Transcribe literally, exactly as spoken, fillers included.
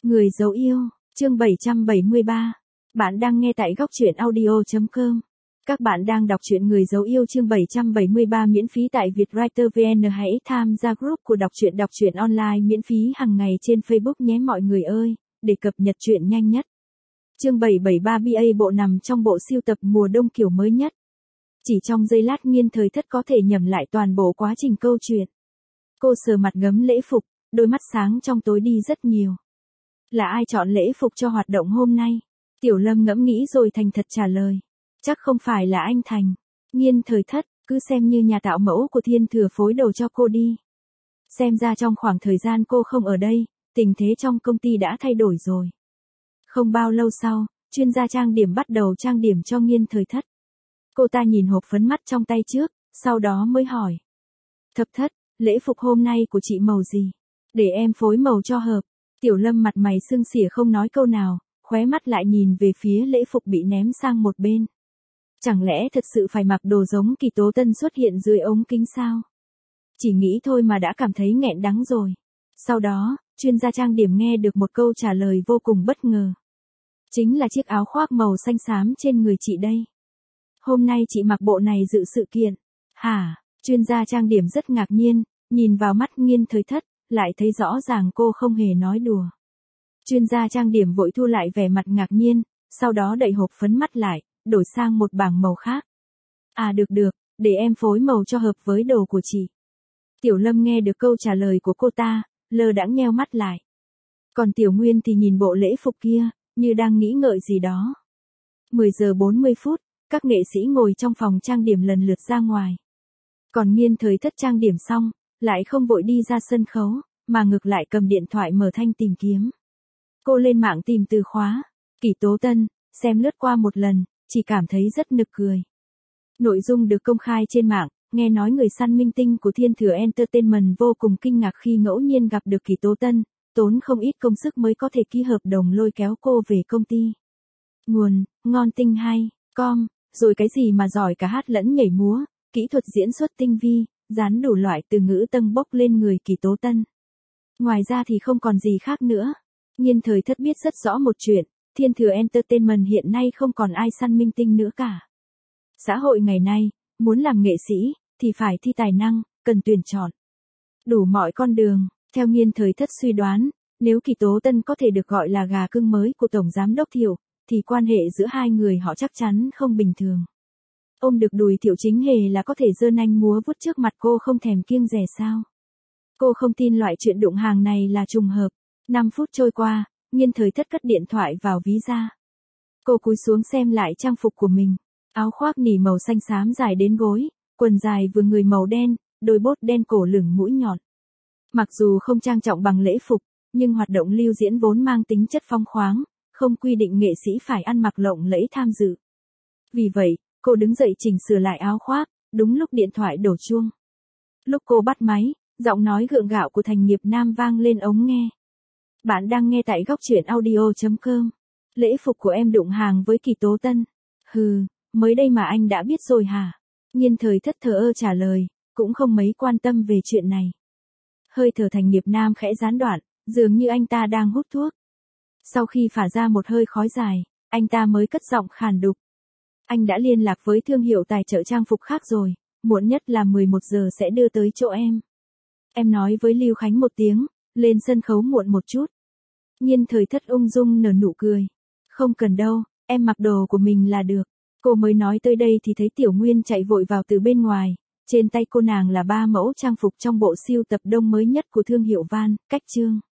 Người dấu yêu, chương bảy trăm bảy mươi ba. Bạn đang nghe tại góc truyện audio chấm com. Các bạn đang đọc truyện Người dấu yêu chương bảy trăm bảy mươi ba miễn phí tại Vietwriter vê en. Hãy tham gia group của đọc truyện đọc truyện online miễn phí hàng ngày trên Facebook nhé mọi người ơi, để cập nhật truyện nhanh nhất. Chương bảy trăm bảy mươi ba bê a bộ nằm trong bộ sưu tập mùa đông kiểu mới nhất. Chỉ trong giây lát Nghiên Thời Thất có thể nhẩm lại toàn bộ quá trình câu chuyện. Cô sờ mặt ngắm lễ phục, đôi mắt sáng trong tối đi rất nhiều. Là ai chọn lễ phục cho hoạt động hôm nay? Tiểu Lâm ngẫm nghĩ rồi thành thật trả lời. Chắc không phải là anh Thành. Nghiên Thời Thất, cứ xem như nhà tạo mẫu của Thiên Thừa phối đồ cho cô đi. Xem ra trong khoảng thời gian cô không ở đây, tình thế trong công ty đã thay đổi rồi. Không bao lâu sau, chuyên gia trang điểm bắt đầu trang điểm cho Nghiên Thời Thất. Cô ta nhìn hộp phấn mắt trong tay trước, sau đó mới hỏi. Thập Thất, lễ phục hôm nay của chị màu gì? Để em phối màu cho hợp. Tiểu Lâm mặt mày sưng xỉa không nói câu nào, khóe mắt lại nhìn về phía lễ phục bị ném sang một bên. Chẳng lẽ thật sự phải mặc đồ giống Kỳ Tố Tân xuất hiện dưới ống kính sao? Chỉ nghĩ thôi mà đã cảm thấy nghẹn đắng rồi. Sau đó, chuyên gia trang điểm nghe được một câu trả lời vô cùng bất ngờ. Chính là chiếc áo khoác màu xanh xám trên người chị đây. Hôm nay chị mặc bộ này dự sự kiện. Hả? Chuyên gia trang điểm rất ngạc nhiên, nhìn vào mắt Nghiên Thời Thất, lại thấy rõ ràng cô không hề nói đùa. Chuyên gia trang điểm vội thu lại vẻ mặt ngạc nhiên, sau đó đậy hộp phấn mắt lại, đổi sang một bảng màu khác. À được được, để em phối màu cho hợp với đồ của chị. Tiểu Lâm nghe được câu trả lời của cô ta, lơ đãng nheo mắt lại. Còn Tiểu Nguyên thì nhìn bộ lễ phục kia, như đang nghĩ ngợi gì đó. mười giờ bốn mươi phút, các nghệ sĩ ngồi trong phòng trang điểm lần lượt ra ngoài. Còn Nghiên Thời Thất trang điểm xong, lại không vội đi ra sân khấu, mà ngược lại cầm điện thoại mở thanh tìm kiếm. Cô lên mạng tìm từ khóa, Kỳ Tố Tân, xem lướt qua một lần, chỉ cảm thấy rất nực cười. Nội dung được công khai trên mạng, nghe nói người săn minh tinh của Thiên Thừa Entertainment vô cùng kinh ngạc khi ngẫu nhiên gặp được Kỳ Tố Tân, tốn không ít công sức mới có thể ký hợp đồng lôi kéo cô về công ty. Nguồn, ngon tinh hay, com, rồi cái gì mà giỏi cả hát lẫn nhảy múa, kỹ thuật diễn xuất tinh vi, dán đủ loại từ ngữ tâng bốc lên người Kỳ Tố Tân. Ngoài ra thì không còn gì khác nữa. Nghiên Thời Thất biết rất rõ một chuyện, Thiên Thừa Entertainment hiện nay không còn ai săn minh tinh nữa cả. Xã hội ngày nay, muốn làm nghệ sĩ, thì phải thi tài năng, cần tuyển chọn. Đủ mọi con đường, theo Nghiên Thời Thất suy đoán, nếu Kỳ Tố Tân có thể được gọi là gà cưng mới của Tổng Giám đốc Thiệu, thì quan hệ giữa hai người họ chắc chắn không bình thường. Ôm được đùi Thiệu Chính Hề là có thể giơ nanh múa vuốt trước mặt cô không thèm kiêng dè sao. Cô không tin loại chuyện đụng hàng này là trùng hợp. năm phút trôi qua, Nghiên Thời Thất cất điện thoại vào ví ra. Cô cúi xuống xem lại trang phục của mình. Áo khoác nỉ màu xanh xám dài đến gối, quần dài vừa người màu đen, đôi bốt đen cổ lửng mũi nhọn. Mặc dù không trang trọng bằng lễ phục, nhưng hoạt động lưu diễn vốn mang tính chất phóng khoáng, không quy định nghệ sĩ phải ăn mặc lộng lẫy tham dự. Vì vậy, cô đứng dậy chỉnh sửa lại áo khoác, đúng lúc điện thoại đổ chuông. Lúc cô bắt máy, giọng nói gượng gạo của Thành Nghiệp Nam vang lên ống nghe. Bạn đang nghe tại góc truyện audio chấm com. Lễ phục của em đụng hàng với Kỳ Tố Tân. Hừ, mới đây mà anh đã biết rồi hả? Nghiên Thời Thất thờ ơ trả lời, cũng không mấy quan tâm về chuyện này. Hơi thở Thành Nghiệp Nam khẽ gián đoạn, dường như anh ta đang hút thuốc. Sau khi phả ra một hơi khói dài, anh ta mới cất giọng khàn đục. Anh đã liên lạc với thương hiệu tài trợ trang phục khác rồi, muộn nhất là mười một giờ sẽ đưa tới chỗ em. Em nói với Lưu Khánh một tiếng, lên sân khấu muộn một chút. Nghiên Thời Thất ung dung nở nụ cười. Không cần đâu, em mặc đồ của mình là được. Cô mới nói tới đây thì thấy Tiểu Nguyên chạy vội vào từ bên ngoài. Trên tay cô nàng là ba mẫu trang phục trong bộ sưu tập đông mới nhất của thương hiệu Van, Cách Trương.